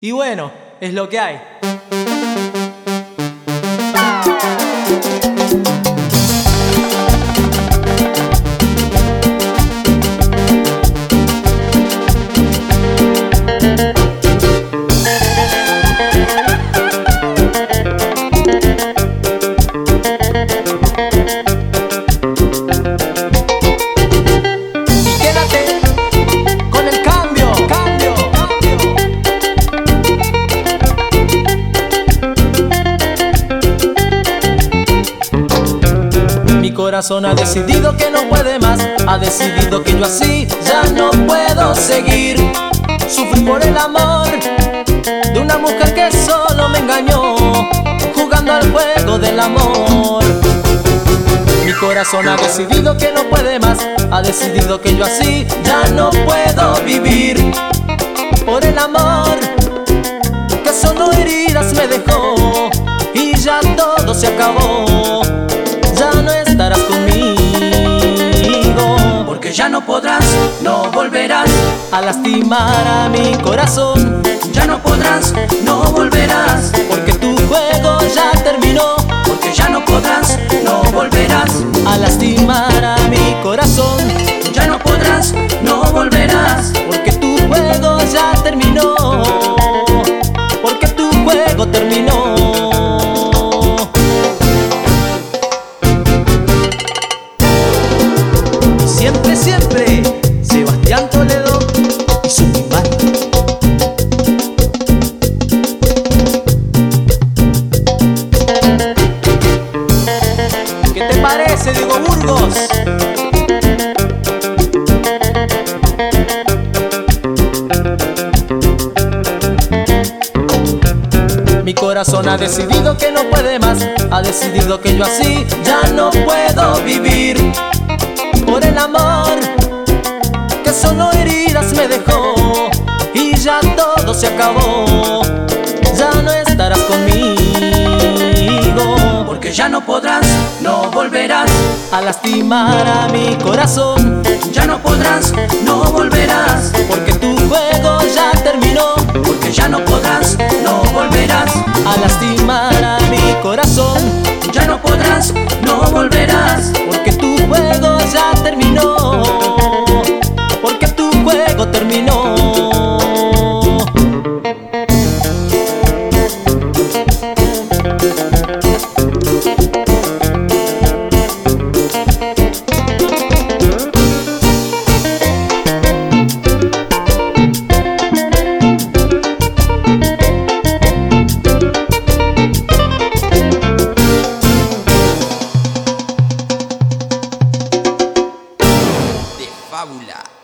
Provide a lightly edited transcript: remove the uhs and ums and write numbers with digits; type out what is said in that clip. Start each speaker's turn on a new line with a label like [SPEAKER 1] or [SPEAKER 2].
[SPEAKER 1] Y bueno, es lo que hay. Mi corazón ha decidido que no puede más, ha decidido que yo así ya no puedo seguir. Sufrí por el amor de una mujer que solo me engañó, jugando al juego del amor. Mi corazón ha decidido que no puede más, ha decidido que yo así ya no puedo vivir. Por el amor que solo heridas me dejó y ya todo se acabó. Ya no estarás conmigo,
[SPEAKER 2] porque ya no podrás, no volverás
[SPEAKER 1] a lastimar a mi corazón.
[SPEAKER 2] Ya no podrás, no volverás,
[SPEAKER 1] porque tu juego ya terminó.
[SPEAKER 2] porque ya no podrás, no volverás
[SPEAKER 1] a lastimar a mi corazón.
[SPEAKER 2] Ya no podrás, no volverás,
[SPEAKER 1] porque tu juego ya terminó. Porque tu juego terminó. Siempre, siempre, Sebastián Toledo y su banda. ¿Qué te parece, Diego Burgos? Mi corazón ha decidido que no puede más, ha decidido que yo así ya no puedo vivir. Por el amor que solo heridas me dejó y ya todo se acabó. Ya no estarás conmigo,
[SPEAKER 2] porque ya no podrás, no volverás
[SPEAKER 1] a lastimar a mi corazón.
[SPEAKER 2] Ya no podrás, no volverás,
[SPEAKER 1] porque tu juego ya terminó.
[SPEAKER 2] porque ya no podrás, no volverás
[SPEAKER 1] a lastimar a mi corazón.
[SPEAKER 2] Ya no podrás, no volverás,
[SPEAKER 1] porque tu juego ya terminó. Porque tu juego terminó.
[SPEAKER 2] Fábula.